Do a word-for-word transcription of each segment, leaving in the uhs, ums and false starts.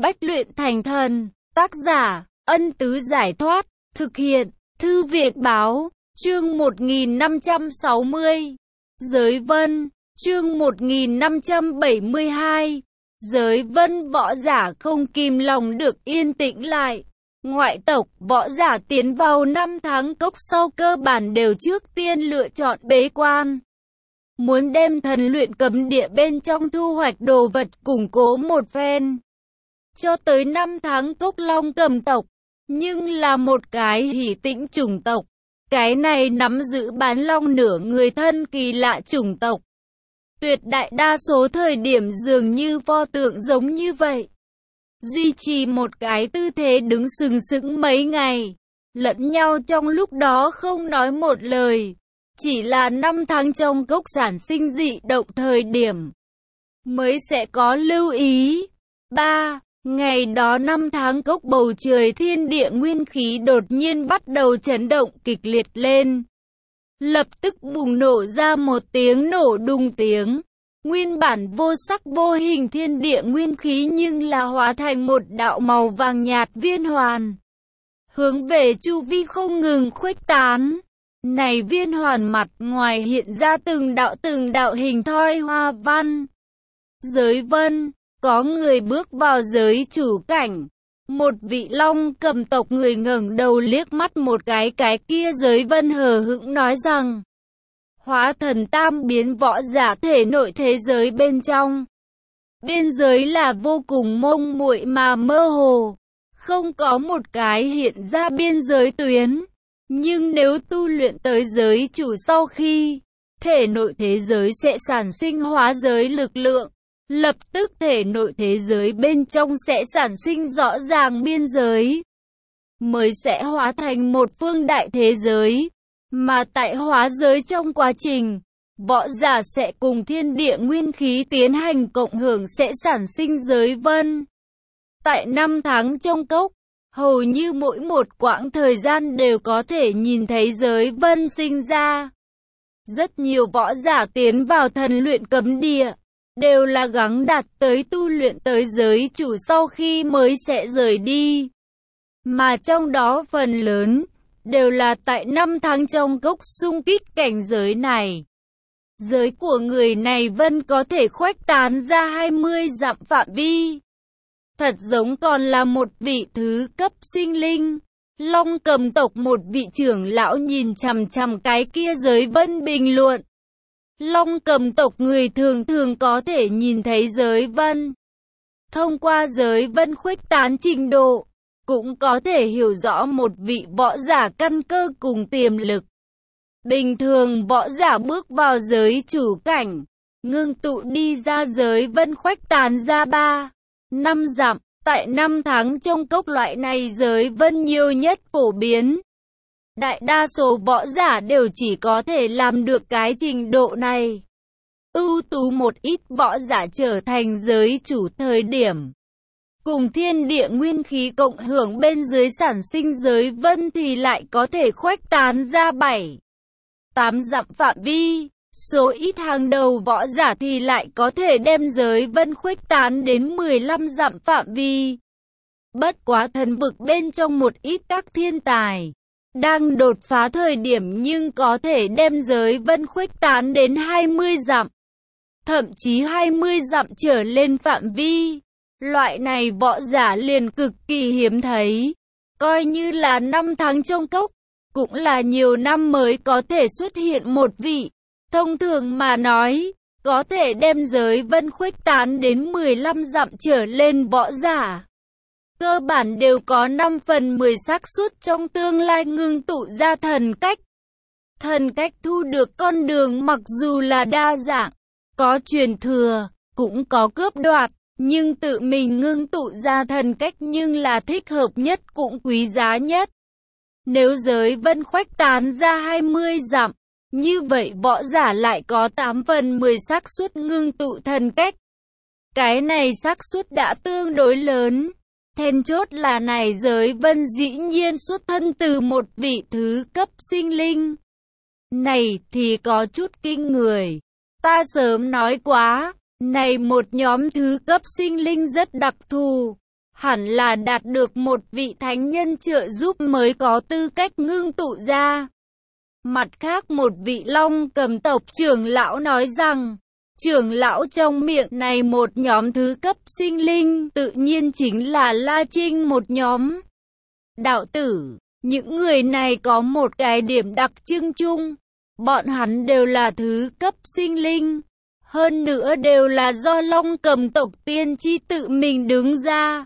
Bách luyện thành thần. Tác giả, Ân Tứ Giải Thoát. Thực hiện, Thư Viện Báo. Chương một nghìn năm trăm sáu mươi. Giới vân. Chương một nghìn năm trăm bảy mươi hai. Giới vân võ giả không kìm lòng được yên tĩnh lại. Ngoại tộc võ giả tiến vào năm tháng cốc sau cơ bản đều trước tiên lựa chọn bế quan. Muốn đem thần luyện cấm địa bên trong thu hoạch đồ vật củng cố một phen. Cho tới năm tháng cốc long cầm tộc, nhưng là một cái hỉ tĩnh chủng tộc. Cái này nắm giữ bán long nửa người thân kỳ lạ chủng tộc. Tuyệt đại đa số thời điểm dường như pho tượng giống như vậy. Duy trì một cái tư thế đứng sừng sững mấy ngày. Lẫn nhau trong lúc đó không nói một lời. Chỉ là năm tháng trong cốc sản sinh dị động thời điểm mới sẽ có lưu ý. ba. Ngày đó năm tháng cốc bầu trời thiên địa nguyên khí đột nhiên bắt đầu chấn động kịch liệt lên. Lập tức bùng nổ ra một tiếng nổ đùng tiếng. Nguyên bản vô sắc vô hình thiên địa nguyên khí nhưng là hóa thành một đạo màu vàng nhạt viên hoàn. Hướng về chu vi không ngừng khuếch tán. Này viên hoàn mặt ngoài hiện ra từng đạo từng đạo hình thoi hoa văn. Giới vân, có người bước vào giới chủ cảnh. Một vị long cầm tộc người ngẩng đầu liếc mắt một cái cái kia giới vân hờ hững nói rằng. Hóa thần tam biến võ giả thể nội thế giới bên trong. Biên giới là vô cùng mông muội mà mơ hồ. Không có một cái hiện ra biên giới tuyến. Nhưng nếu tu luyện tới giới chủ sau khi, thể nội thế giới sẽ sản sinh hóa giới lực lượng. Lập tức thể nội thế giới bên trong sẽ sản sinh rõ ràng biên giới. Mới sẽ hóa thành một phương đại thế giới. Mà tại hóa giới trong quá trình, võ giả sẽ cùng thiên địa nguyên khí tiến hành cộng hưởng sẽ sản sinh giới vân. Tại năm tháng trong cốc, hầu như mỗi một quãng thời gian đều có thể nhìn thấy giới vân sinh ra. Rất nhiều võ giả tiến vào thần luyện cấm địa, đều là gắng đạt tới tu luyện tới giới chủ sau khi mới sẽ rời đi. Mà trong đó phần lớn, đều là tại năm tháng trong cốc xung kích cảnh giới này. Giới của người này vân có thể khuếch tán ra hai mươi dặm phạm vi. Thật giống còn là một vị thứ cấp sinh linh. Long cầm tộc một vị trưởng lão nhìn chằm chằm cái kia giới vân bình luận. Long cầm tộc người thường thường có thể nhìn thấy giới vân. Thông qua giới vân khuếch tán trình độ, cũng có thể hiểu rõ một vị võ giả căn cơ cùng tiềm lực. Bình thường võ giả bước vào giới chủ cảnh, ngưng tụ đi ra giới vân khuếch tán ra ba, năm dặm. Tại năm tháng trong cốc loại này giới vân nhiều nhất phổ biến. Đại đa số võ giả đều chỉ có thể làm được cái trình độ này. Ưu tú một ít võ giả trở thành giới chủ thời điểm. Cùng thiên địa nguyên khí cộng hưởng bên dưới sản sinh giới vân thì lại có thể khuếch tán ra bảy, tám dặm phạm vi. Số ít hàng đầu võ giả thì lại có thể đem giới vân khuếch tán đến mười lăm dặm phạm vi. Bất quá thần vực bên trong một ít các thiên tài đang đột phá thời điểm nhưng có thể đem giới vân khuếch tán đến hai mươi dặm. Thậm chí hai mươi dặm trở lên phạm vi. Loại này võ giả liền cực kỳ hiếm thấy. Coi như là năm tháng trong cốc, cũng là nhiều năm mới có thể xuất hiện một vị. Thông thường mà nói, có thể đem giới vân khuếch tán đến mười lăm dặm trở lên võ giả. Cơ bản đều có năm phần mười xác suất trong tương lai ngưng tụ ra thần cách. Thần cách thu được con đường mặc dù là đa dạng, có truyền thừa, cũng có cướp đoạt, nhưng tự mình ngưng tụ ra thần cách nhưng là thích hợp nhất cũng quý giá nhất. Nếu giới vân khuếch tán ra hai mươi dặm, như vậy võ giả lại có tám phần mười xác suất ngưng tụ thần cách. Cái này xác suất đã tương đối lớn. Then chốt là này giới vân dĩ nhiên xuất thân từ một vị thứ cấp sinh linh. Này thì có chút kinh người. Ta sớm nói quá, này một nhóm thứ cấp sinh linh rất đặc thù. hẳn là đạt được một vị thánh nhân trợ giúp mới có tư cách ngưng tụ ra. Mặt khác một vị Long Cầm tộc trưởng lão nói rằng, trưởng lão trong miệng này một nhóm thứ cấp sinh linh tự nhiên chính là La Trinh một nhóm. Đạo tử, những người này có một cái điểm đặc trưng chung, bọn hắn đều là thứ cấp sinh linh, hơn nữa đều là do Long Cầm tộc tiên tri tự mình đứng ra,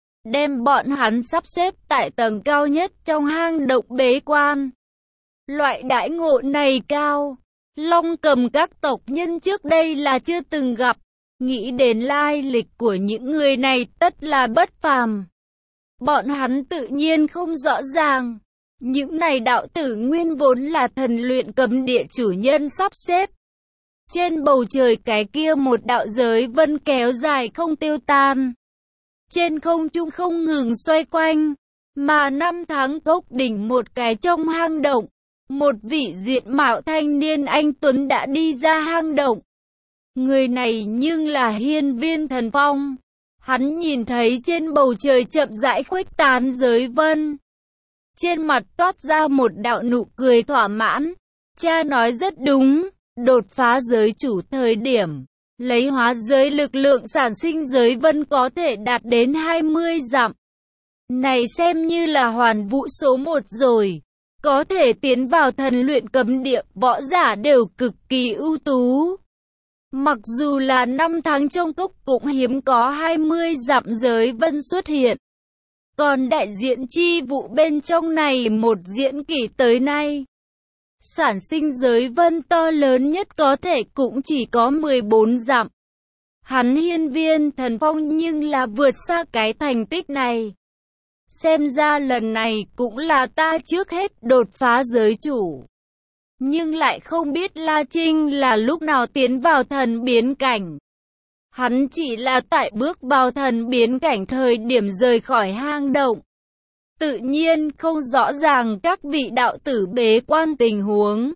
đem bọn hắn sắp xếp tại tầng cao nhất trong hang động bế quan. Loại đãi ngộ này cao, Long Cầm các tộc nhân trước đây là chưa từng gặp, nghĩ đến lai lịch của những người này tất là bất phàm. Bọn hắn tự nhiên không rõ ràng, những này đạo tử nguyên vốn là thần luyện cấm địa chủ nhân sắp xếp. Trên bầu trời cái kia một đạo giới vân kéo dài không tiêu tan, trên không trung không ngừng xoay quanh, mà năm tháng cốc đỉnh một cái trong hang động. Một vị diện mạo thanh niên anh tuấn đã đi ra hang động. Người này nhưng là Hiên Viên Thần Phong. Hắn nhìn thấy trên bầu trời chậm rãi khuếch tán giới vân, trên mặt toát ra một đạo nụ cười thỏa mãn. Cha nói rất đúng, đột phá giới chủ thời điểm, lấy hóa giới lực lượng sản sinh giới vân có thể đạt đến hai mươi dặm. Này xem như là hoàn vũ số một rồi. Có thể tiến vào thần luyện cấm địa, võ giả đều cực kỳ ưu tú. Mặc dù là năm tháng trong cốc cũng hiếm có hai mươi dặm giới vân xuất hiện. Còn đại diện chi vụ bên trong này một diễn kỷ tới nay, sản sinh giới vân to lớn nhất có thể cũng chỉ có mười bốn dặm. Hắn Hiên Viên Thần Phong nhưng là vượt xa cái thành tích này. Xem ra lần này cũng là ta trước hết đột phá giới chủ. Nhưng lại không biết La Trinh là lúc nào tiến vào thần biến cảnh. Hắn chỉ là tại bước vào thần biến cảnh thời điểm rời khỏi hang động. Tự nhiên không rõ ràng các vị đạo tử bế quan tình huống.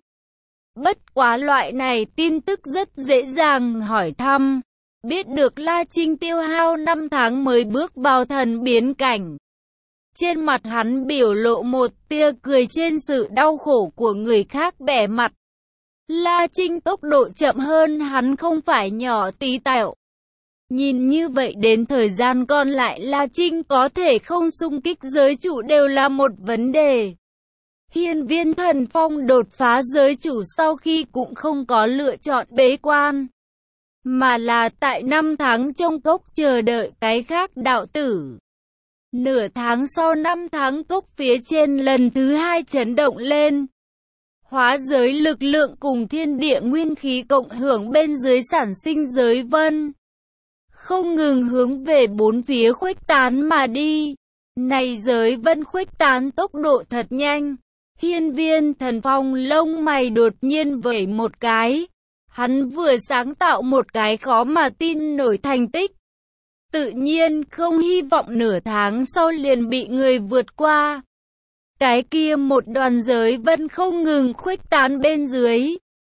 Bất quá loại này tin tức rất dễ dàng hỏi thăm. Biết được La Trinh tiêu hao năm tháng mới bước vào thần biến cảnh. Trên mặt hắn biểu lộ một tia cười trên sự đau khổ của người khác bẻ mặt. La Trinh tốc độ chậm hơn hắn không phải nhỏ tí tẹo. Nhìn như vậy đến thời gian còn lại La Trinh có thể không xung kích giới chủ đều là một vấn đề. Hiên Viên Thần Phong đột phá giới chủ sau khi cũng không có lựa chọn bế quan, mà là tại năm tháng trong cốc chờ đợi cái khác đạo tử. Nửa tháng sau năm tháng cốc phía trên lần thứ hai chấn động lên. Hóa giới lực lượng cùng thiên địa nguyên khí cộng hưởng bên dưới sản sinh giới vân, không ngừng hướng về bốn phía khuếch tán mà đi. Này giới vân khuếch tán tốc độ thật nhanh. Hiên Viên Thần Phong lông mày đột nhiên vẩy một cái. Hắn vừa sáng tạo một cái khó mà tin nổi thành tích. Tự nhiên không hy vọng nửa tháng sau liền bị người vượt qua. Cái kia một đoàn giới vân không ngừng khuếch tán bên dưới.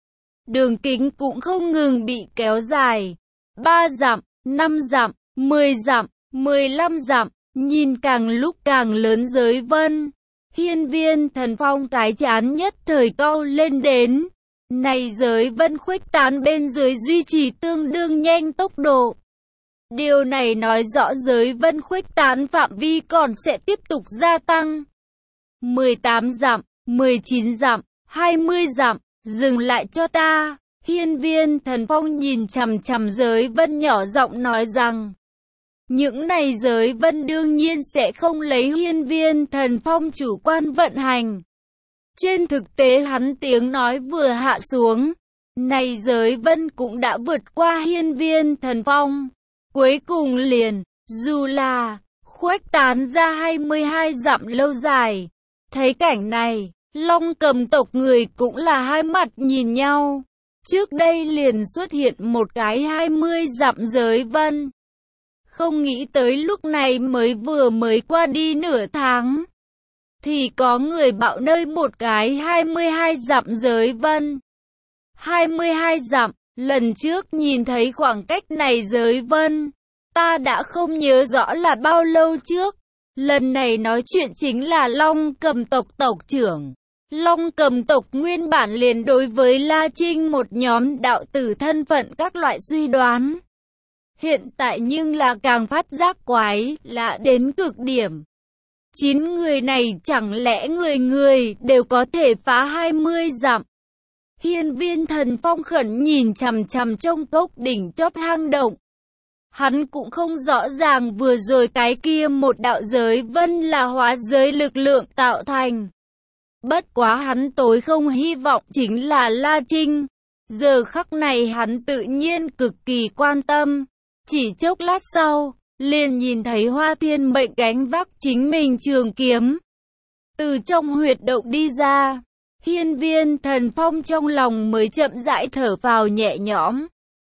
Đường kính cũng không ngừng bị kéo dài. Ba dặm, năm dặm, mười dặm, mười lăm dặm, nhìn càng lúc càng lớn giới vân. Hiên Viên Thần Phong cái chán nhất thời cau lên đến. Này giới vân khuếch tán bên dưới duy trì tương đương nhanh tốc độ. Điều này nói rõ giới vân khuếch tán phạm vi còn sẽ tiếp tục gia tăng. mười tám dặm, mười chín dặm, hai mươi dặm, dừng lại cho ta. Hiên Viên Thần Phong nhìn chằm chằm giới vân nhỏ giọng nói rằng, những này giới vân đương nhiên sẽ không lấy Hiên Viên Thần Phong chủ quan vận hành. Trên thực tế hắn tiếng nói vừa hạ xuống, này giới vân cũng đã vượt qua Hiên Viên Thần Phong. Cuối cùng liền, dù là khuếch tán ra hai mươi hai dặm lâu dài. Thấy cảnh này, Long Cầm tộc người cũng là hai mặt nhìn nhau. Trước đây liền xuất hiện một cái hai mươi dặm giới vân. Không nghĩ tới lúc này mới vừa mới qua đi nửa tháng, thì có người bảo nơi một cái hai mươi hai dặm giới vân. hai mươi hai dặm, lần trước nhìn thấy khoảng cách này giới vân, Ta đã không nhớ rõ là bao lâu trước. Lần này nói chuyện chính là Long Cầm tộc tộc trưởng. Long Cầm tộc nguyên bản liền đối với La Trinh một nhóm đạo tử thân phận các loại suy đoán. Hiện tại nhưng là càng phát giác quái, lạ đến cực điểm. Chín người này chẳng lẽ người người đều có thể phá hai mươi dặm. Hiên Viên Thần Phong khẩn nhìn chằm chằm trong cốc đỉnh chóp hang động. Hắn cũng không rõ ràng vừa rồi cái kia một đạo giới vân là hóa giới lực lượng tạo thành. Bất quá hắn tối không hy vọng chính là La Trinh. Giờ khắc này hắn tự nhiên cực kỳ quan tâm. Chỉ chốc lát sau, liền nhìn thấy Hoa Thiên Mệnh gánh vác chính mình trường kiếm. Từ trong huyệt động đi ra, Hiên Viên Thần Phong trong lòng mới chậm rãi thở vào nhẹ nhõm.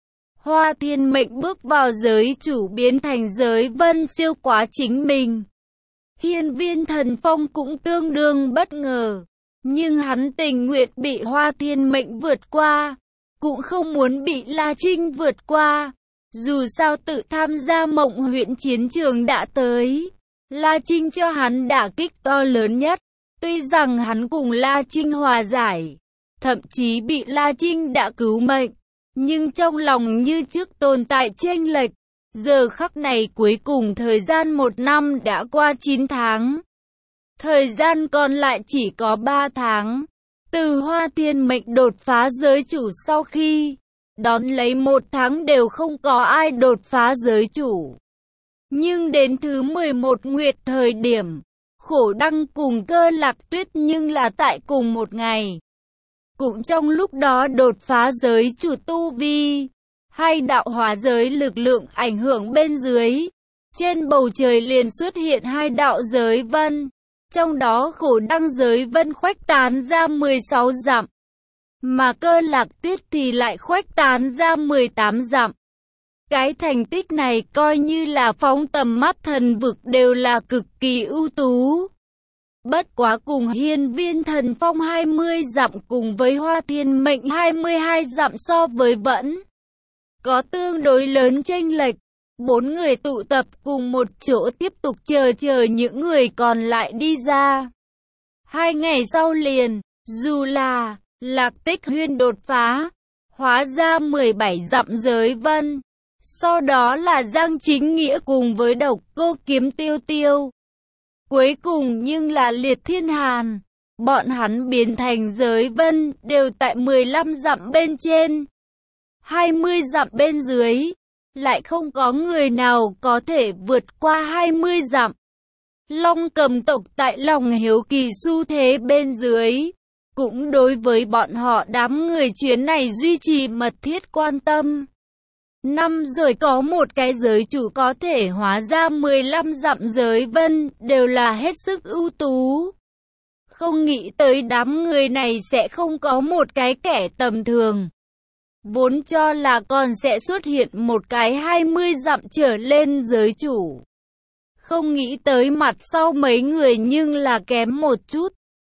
Hoa Thiên Mệnh bước vào giới chủ biến thành giới vân siêu quá chính mình. Hiên Viên Thần Phong cũng tương đương bất ngờ, nhưng hắn tình nguyện bị Hoa Thiên Mệnh vượt qua, cũng không muốn bị La Trinh vượt qua. Dù sao tự tham gia Mộng Huyễn chiến trường đã tới, La Trinh cho hắn đả kích to lớn nhất. Tuy rằng hắn cùng La Trinh hòa giải, thậm chí bị La Trinh đã cứu mệnh, nhưng trong lòng như trước tồn tại chênh lệch. Giờ khắc này cuối cùng thời gian một năm đã qua chín tháng. Thời gian còn lại chỉ có ba tháng. Từ Hoa Thiên Mệnh đột phá giới chủ sau khi đón lấy một tháng đều không có ai đột phá giới chủ. Nhưng đến thứ mười một nguyệt thời điểm, Khổ Đăng cùng Cơ Lạc Tuyết nhưng là tại cùng một ngày. Cũng trong lúc đó đột phá giới chủ tu vi, hai đạo hóa giới lực lượng ảnh hưởng bên dưới. Trên bầu trời liền xuất hiện hai đạo giới vân. Trong đó Khổ Đăng giới vân khuếch tán ra mười sáu dặm. Mà Cơ Lạc Tuyết thì lại khuếch tán ra mười tám dặm. Cái thành tích này coi như là phóng tầm mắt thần vực đều là cực kỳ ưu tú. Bất quá cùng Hiên Viên Thần Phong hai mươi dặm cùng với Hoa Thiên Mệnh hai mươi hai dặm so với vẫn có tương đối lớn chênh lệch. Bốn người tụ tập cùng một chỗ tiếp tục chờ chờ những người còn lại đi ra. Hai ngày sau liền, dù là Lạc Tích Huyên đột phá, hóa ra mười bảy dặm giới vân. Sau đó là Giang Chính Nghĩa cùng với Độc Cô Kiếm Tiêu Tiêu. Cuối cùng nhưng là Liệt Thiên Hàn. Bọn hắn biến thành giới vân đều tại mười lăm dặm bên trên. hai mươi dặm bên dưới. Lại không có người nào có thể vượt qua hai mươi dặm. Long Cầm tộc tại lòng hiếu kỳ xu thế bên dưới. Cũng đối với bọn họ đám người chuyến này duy trì mật thiết quan tâm. Năm rồi có một cái giới chủ có thể hóa ra mười lăm dặm giới vân đều là hết sức ưu tú. Không nghĩ tới đám người này sẽ không có một cái kẻ tầm thường. Vốn cho là còn sẽ xuất hiện một cái hai mươi dặm trở lên giới chủ. Không nghĩ tới mặt sau mấy người nhưng là kém một chút.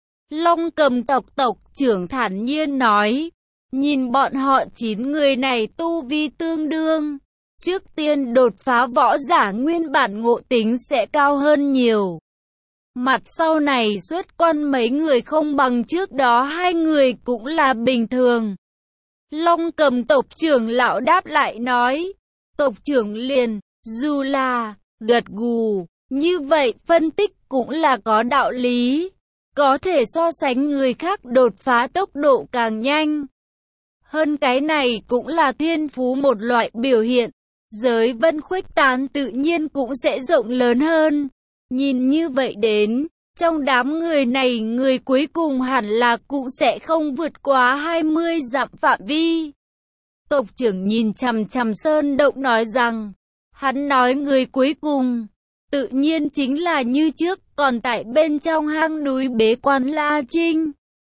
Long Cầm tộc tộc trưởng thản nhiên nói. Nhìn bọn họ chín người này tu vi tương đương. Trước tiên đột phá võ giả nguyên bản ngộ tính sẽ cao hơn nhiều. Mặt sau này xuất quan mấy người không bằng trước đó hai người cũng là bình thường. Long Cầm tộc trưởng lão đáp lại nói. Tộc trưởng liền, dù là, gật gù, như vậy phân tích cũng là có đạo lý. Có thể so sánh người khác đột phá tốc độ càng nhanh. Hơn cái này cũng là thiên phú một loại biểu hiện. Giới vân khuếch tán tự nhiên cũng sẽ rộng lớn hơn. Nhìn như vậy đến, trong đám người này người cuối cùng hẳn là cũng sẽ không vượt quá hai mươi dặm phạm vi. Tộc trưởng nhìn chằm chằm sơn động nói rằng, hắn nói người cuối cùng, tự nhiên chính là như trước, còn tại bên trong hang núi bế quan La Trinh.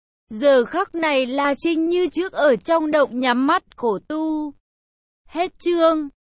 Giờ khắc này La Trinh như trước ở trong động nhắm mắt khổ tu. Hết chương.